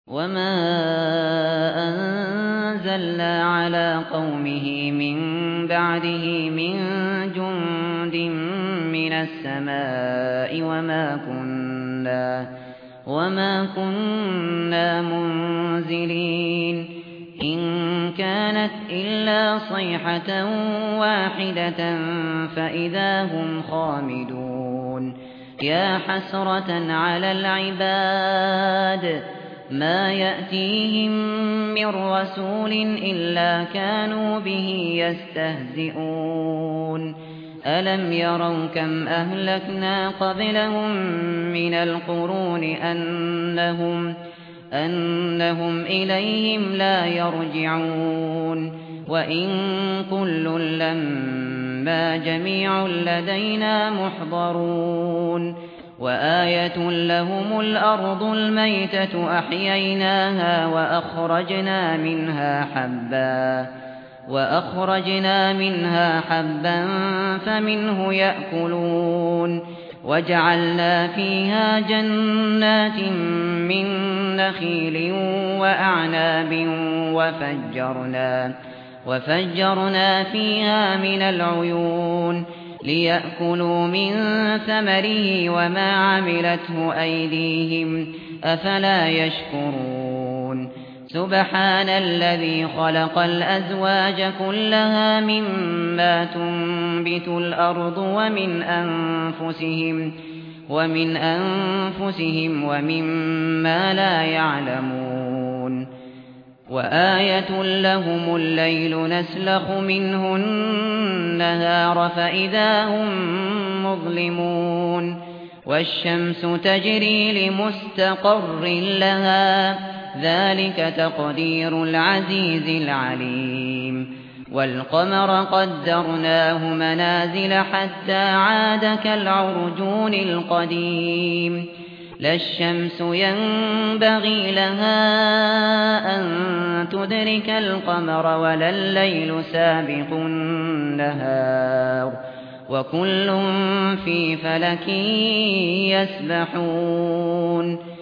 وَمَا أَنزَلْنَا عَلَى قَوْمِهِ مِن بَعْدِهِ مِن جُندٍ مِّنَ السَّمَاءِ وَمَا كُنَّا مُنزِلِينَ إِن كَانَتْ إِلَّا صَيْحَةً وَاحِدَةً فَإِذَا هُمْ خَامِدُونَ يَا حَسْرَةً عَلَى الْعِبَادِ مَا يَأْتِيهِم مِّن رَّسُولٍ إِلَّا كَانُوا بِهِ يَسْتَهْزِئُونَ أَلَمْ يَرَوْا كَمْ أَهْلَكْنَا قَبْلَهُم مِّنَ الْقُرُونِ أَنَّهُمْ إِلَيْهِمْ لَا يَرْجِعُونَ وَإِن كُلٌّ لَّمَّا جَمِيعٌ لَّدَيْنَا مُحْضَرُونَ وَآيَةٌ لَّهُمُ الْأَرْضُ الْمَيْتَةُ أَحْيَيْنَاهَا وَأَخْرَجْنَا مِنْهَا حَبًّا فَمِنْهُ يَأْكُلُونَ وَجَعَلْنَا فِيهَا جَنَّاتٍ مِّن نَّخِيلٍ وَأَعْنَابٍ وَفَجَّرْنَا فِيهَا مِنَ الْعُيُونِ لِيَأْكُلُوا مِن ثَمَرِهِ وَمَا عَمِلَتْهُ أَيْدِيهِمْ أَفَلَا يَشْكُرُونَ سُبْحَانَ الَّذِي خَلَقَ الْأَزْوَاجَ كُلَّهَا مِمَّا تُنبِتُ الْأَرْضُ وَمِنْ أَنفُسِهِمْ وَمِمَّا لَا يَعْلَمُونَ وَآيَةٌ لَّهُمُ اللَّيْلُ نَسْلَخُ مِنْهُ النَّهَارَ فَإِذَا هُم مُّظْلِمُونَ وَالشَّمْسُ تَجْرِي لِمُسْتَقَرٍّ لَّهَا ذَلِكَ تَقْدِيرُ الْعَزِيزِ الْعَلِيمِ وَالْقَمَرَ قَدَّرْنَاهُ مَنَازِلَ حَتَّىٰ عَادَ كَالْعُرْجُونِ الْقَدِيمِ لا الشمس ينبغي لها أن تدرك القمر ولا الليل سابق النهار وكل في فلك يسبحون